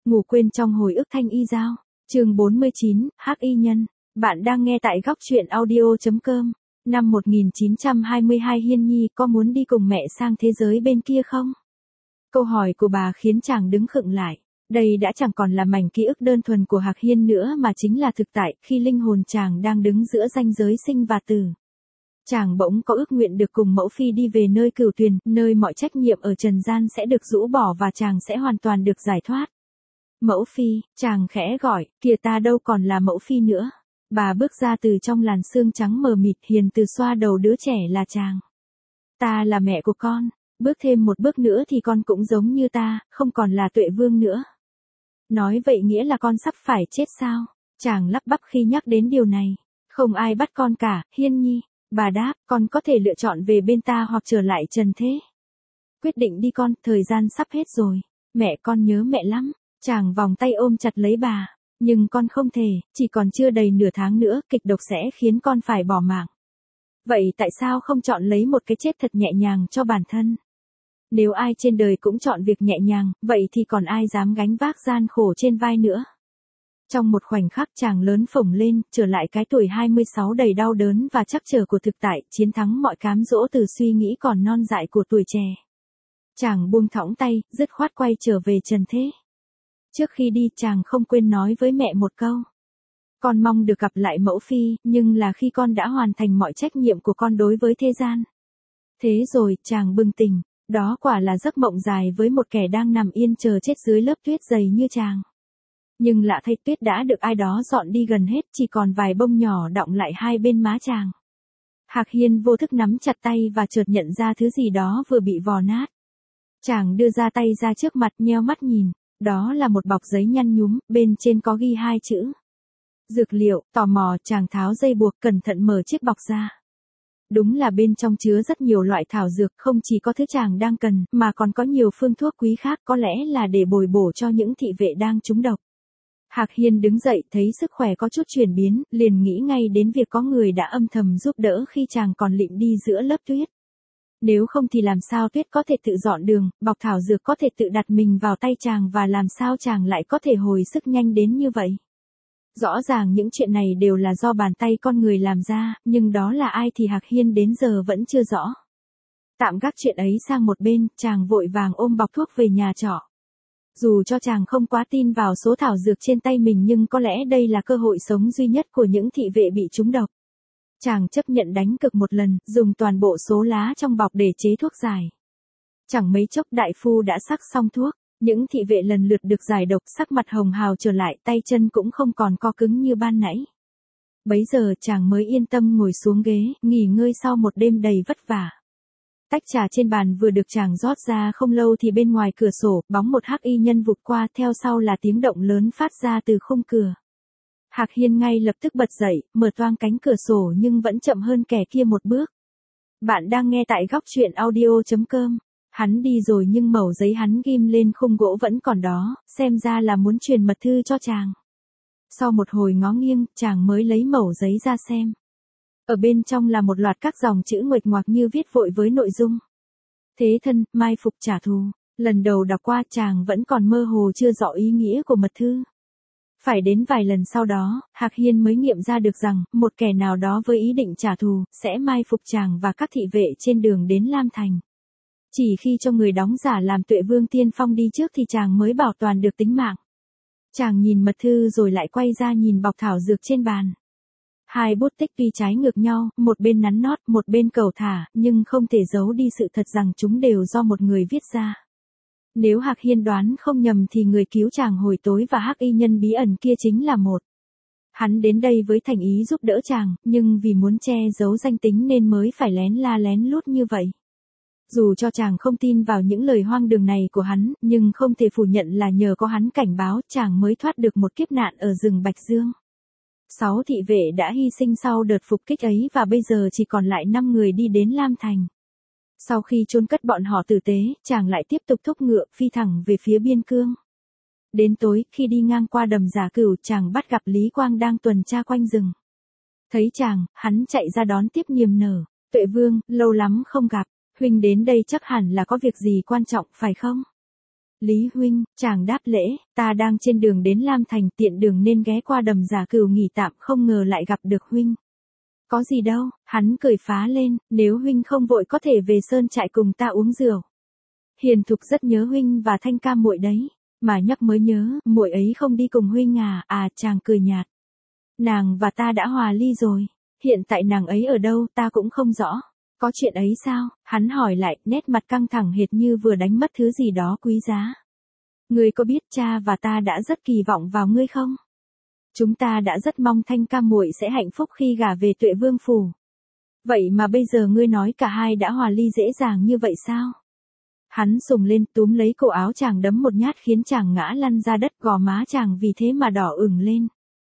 Ngủ quên trong hồi ức thanh y giao. Chương 49, Hắc y nhân. Bạn đang nghe tại góc truyện audio.com. Năm 1922 Hiên Nhi có muốn đi cùng mẹ sang thế giới bên kia không? Câu hỏi của bà khiến chàng đứng khựng lại. Đây đã chẳng còn là mảnh ký ức đơn thuần của Hạc Hiên nữa mà chính là thực tại khi linh hồn chàng đang đứng giữa ranh giới sinh và tử. Chàng bỗng có ước nguyện được cùng mẫu phi đi về nơi cửu tuyền, nơi mọi trách nhiệm ở trần gian sẽ được rũ bỏ và chàng sẽ hoàn toàn được giải thoát. Mẫu phi, chàng khẽ gọi, kìa ta đâu còn là mẫu phi nữa. Bà bước ra từ trong làn sương trắng mờ mịt, hiền từ xoa đầu đứa trẻ là chàng. Ta là mẹ của con, bước thêm một bước nữa thì con cũng giống như ta, không còn là Tuệ Vương nữa. Nói vậy nghĩa là con sắp phải chết sao? Chàng lắp bắp khi nhắc đến điều này. Không ai bắt con cả, Hiên Nhi. Bà đáp, con có thể lựa chọn về bên ta hoặc trở lại trần thế. Quyết định đi con, thời gian sắp hết rồi. Mẹ con nhớ mẹ lắm. Chàng vòng tay ôm chặt lấy bà. Nhưng con không thể, chỉ còn chưa đầy nửa tháng nữa, kịch độc sẽ khiến con phải bỏ mạng. Vậy tại sao không chọn lấy một cái chết thật nhẹ nhàng cho bản thân? Nếu ai trên đời cũng chọn việc nhẹ nhàng, vậy thì còn ai dám gánh vác gian khổ trên vai nữa? Trong một khoảnh khắc chàng lớn phồng lên, trở lại cái tuổi 26 đầy đau đớn và trắc trở của thực tại, chiến thắng mọi cám dỗ từ suy nghĩ còn non dại của tuổi trẻ. Chàng buông thõng tay, dứt khoát quay trở về trần thế. Trước khi đi chàng không quên nói với mẹ một câu. Con mong được gặp lại mẫu phi, nhưng là khi con đã hoàn thành mọi trách nhiệm của con đối với thế gian. Thế rồi, chàng bừng tỉnh, đó quả là giấc mộng dài với một kẻ đang nằm yên chờ chết dưới lớp tuyết dày như chàng. Nhưng lạ thay, tuyết đã được ai đó dọn đi gần hết, chỉ còn vài bông nhỏ đọng lại hai bên má chàng. Hạc Hiên vô thức nắm chặt tay và chợt nhận ra thứ gì đó vừa bị vò nát. Chàng đưa ra tay ra trước mặt, nheo mắt nhìn, đó là một bọc giấy nhăn nhúm, bên trên có ghi hai chữ. Dược liệu. Tò mò, chàng tháo dây buộc, cẩn thận mở chiếc bọc ra. Đúng là bên trong chứa rất nhiều loại thảo dược, không chỉ có thứ chàng đang cần, mà còn có nhiều phương thuốc quý khác, có lẽ là để bồi bổ cho những thị vệ đang trúng độc. Hạc Hiên đứng dậy, thấy sức khỏe có chút chuyển biến, liền nghĩ ngay đến việc có người đã âm thầm giúp đỡ khi chàng còn lịm đi giữa lớp tuyết. Nếu không thì làm sao tuyết có thể tự dọn đường, bọc thảo dược có thể tự đặt mình vào tay chàng và làm sao chàng lại có thể hồi sức nhanh đến như vậy. Rõ ràng những chuyện này đều là do bàn tay con người làm ra, nhưng đó là ai thì Hạc Hiên đến giờ vẫn chưa rõ. Tạm gác chuyện ấy sang một bên, chàng vội vàng ôm bọc thuốc về nhà trọ. Dù cho chàng không quá tin vào số thảo dược trên tay mình nhưng có lẽ đây là cơ hội sống duy nhất của những thị vệ bị trúng độc. Chàng chấp nhận đánh cược một lần, dùng toàn bộ số lá trong bọc để chế thuốc giải. Chẳng mấy chốc đại phu đã sắc xong thuốc, những thị vệ lần lượt được giải độc, sắc mặt hồng hào trở lại, tay chân cũng không còn co cứng như ban nãy. Bấy giờ chàng mới yên tâm ngồi xuống ghế, nghỉ ngơi sau một đêm đầy vất vả. Tách trà trên bàn vừa được chàng rót ra không lâu thì bên ngoài cửa sổ, bóng một hắc y nhân vụt qua, theo sau là tiếng động lớn phát ra từ khung cửa. Hạc Hiên ngay lập tức bật dậy, mở toang cánh cửa sổ nhưng vẫn chậm hơn kẻ kia một bước. Bạn đang nghe tại góc truyện audio.com. Hắn đi rồi nhưng mẩu giấy hắn ghim lên khung gỗ vẫn còn đó, xem ra là muốn truyền mật thư cho chàng. Sau một hồi ngó nghiêng, chàng mới lấy mẩu giấy ra xem. Ở bên trong là một loạt các dòng chữ nguệch ngoạc như viết vội với nội dung. Thế thân, mai phục trả thù. Lần đầu đọc qua chàng vẫn còn mơ hồ chưa rõ ý nghĩa của mật thư. Phải đến vài lần sau đó, Hạc Hiên mới nghiệm ra được rằng, một kẻ nào đó với ý định trả thù, sẽ mai phục chàng và các thị vệ trên đường đến Lam Thành. Chỉ khi cho người đóng giả làm Tuệ Vương tiên phong đi trước thì chàng mới bảo toàn được tính mạng. Chàng nhìn mật thư rồi lại quay ra nhìn bọc thảo dược trên bàn. Hai bút tích tuy trái ngược nhau, một bên nắn nót, một bên cầu thả, nhưng không thể giấu đi sự thật rằng chúng đều do một người viết ra. Nếu Hạc Hiên đoán không nhầm thì người cứu chàng hồi tối và hắc y nhân bí ẩn kia chính là một. Hắn đến đây với thành ý giúp đỡ chàng, nhưng vì muốn che giấu danh tính nên mới phải lén la lén lút như vậy. Dù cho chàng không tin vào những lời hoang đường này của hắn, nhưng không thể phủ nhận là nhờ có hắn cảnh báo chàng mới thoát được một kiếp nạn ở rừng Bạch Dương. 6 thị vệ đã hy sinh sau đợt phục kích ấy và bây giờ chỉ còn lại 5 người đi đến Lam Thành. Sau khi chôn cất bọn họ tử tế, chàng lại tiếp tục thúc ngựa phi thẳng về phía biên cương. Đến tối, khi đi ngang qua đầm Giả Cửu, chàng bắt gặp Lý Quang đang tuần tra quanh rừng. Thấy chàng, hắn chạy ra đón tiếp niềm nở. Tuệ Vương, lâu lắm không gặp, huynh đến đây chắc hẳn là có việc gì quan trọng phải không? Lý huynh, chàng đáp lễ, ta đang trên đường đến Lam Thành, tiện đường nên ghé qua Đầm Giả Cửu nghỉ tạm, không ngờ lại gặp được huynh. Có gì đâu, hắn cười phá lên, nếu huynh không vội có thể về sơn trại cùng ta uống rượu. Hiền Thục rất nhớ huynh và Thanh ca muội đấy, mà nhắc mới nhớ, muội ấy không đi cùng huynh à, chàng cười nhạt. Nàng và ta đã hòa ly rồi, hiện tại nàng ấy ở đâu ta cũng không rõ. Có chuyện ấy sao? Hắn hỏi lại, nét mặt căng thẳng hệt như vừa đánh mất thứ gì đó quý giá. Ngươi có biết cha và ta đã rất kỳ vọng vào ngươi không? Chúng ta đã rất mong Thanh ca muội sẽ hạnh phúc khi gả về Tuệ Vương phủ. Vậy mà bây giờ ngươi nói cả hai đã hòa ly dễ dàng như vậy sao? Hắn sùng lên túm lấy cổ áo chàng đấm một nhát khiến chàng ngã lăn ra đất, gò má chàng vì thế mà đỏ ửng lên.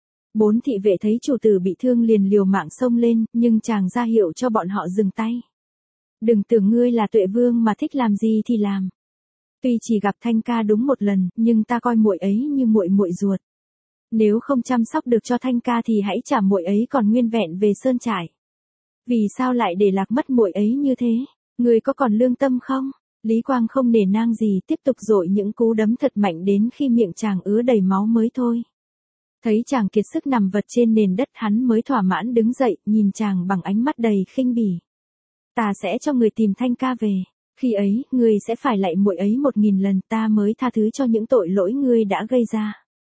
4 thị vệ thấy chủ tử bị thương liền liều mạng xông lên, nhưng chàng ra hiệu cho bọn họ dừng tay. Đừng tưởng ngươi là Tuệ Vương mà thích làm gì thì làm. Tuy chỉ gặp Thanh ca đúng một lần, nhưng ta coi muội ấy như muội muội ruột. Nếu không chăm sóc được cho Thanh ca thì hãy trả muội ấy còn nguyên vẹn về sơn trại. Vì sao lại để lạc mất muội ấy như thế? Ngươi có còn lương tâm không? Lý Quang không nể nang gì, tiếp tục dội những cú đấm thật mạnh đến khi miệng chàng ứa đầy máu mới thôi. Thấy chàng kiệt sức nằm vật trên nền đất, hắn mới thỏa mãn đứng dậy, nhìn chàng bằng ánh mắt đầy khinh bỉ. Ta sẽ cho người tìm Thanh ca về. Khi ấy, ngươi sẽ phải lạy muội ấy 1000 lần, ta mới tha thứ cho những tội lỗi ngươi đã gây ra.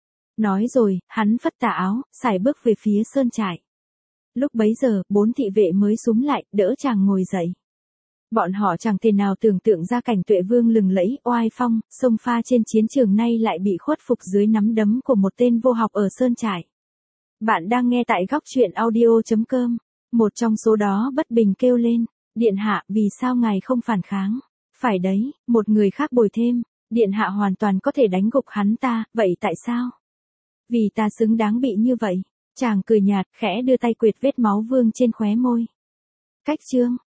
Nói rồi, hắn phất tà áo, sải bước về phía sơn trại. Lúc bấy giờ, 4 thị vệ mới xúm lại, đỡ chàng ngồi dậy. Bọn họ chẳng thể nào tưởng tượng ra cảnh Tuệ Vương lừng lẫy, oai phong, xông pha trên chiến trường nay lại bị khuất phục dưới nắm đấm của một tên vô học ở sơn trại. Bạn đang nghe tại góc truyện audio.com. Một trong số đó bất bình kêu lên, điện hạ, vì sao ngài không phản kháng? Phải đấy, một người khác bồi thêm, điện hạ hoàn toàn có thể đánh gục hắn ta, vậy tại sao? Vì ta xứng đáng bị như vậy. Chàng cười nhạt, khẽ đưa tay quệt vết máu vương trên khóe môi. Cách chương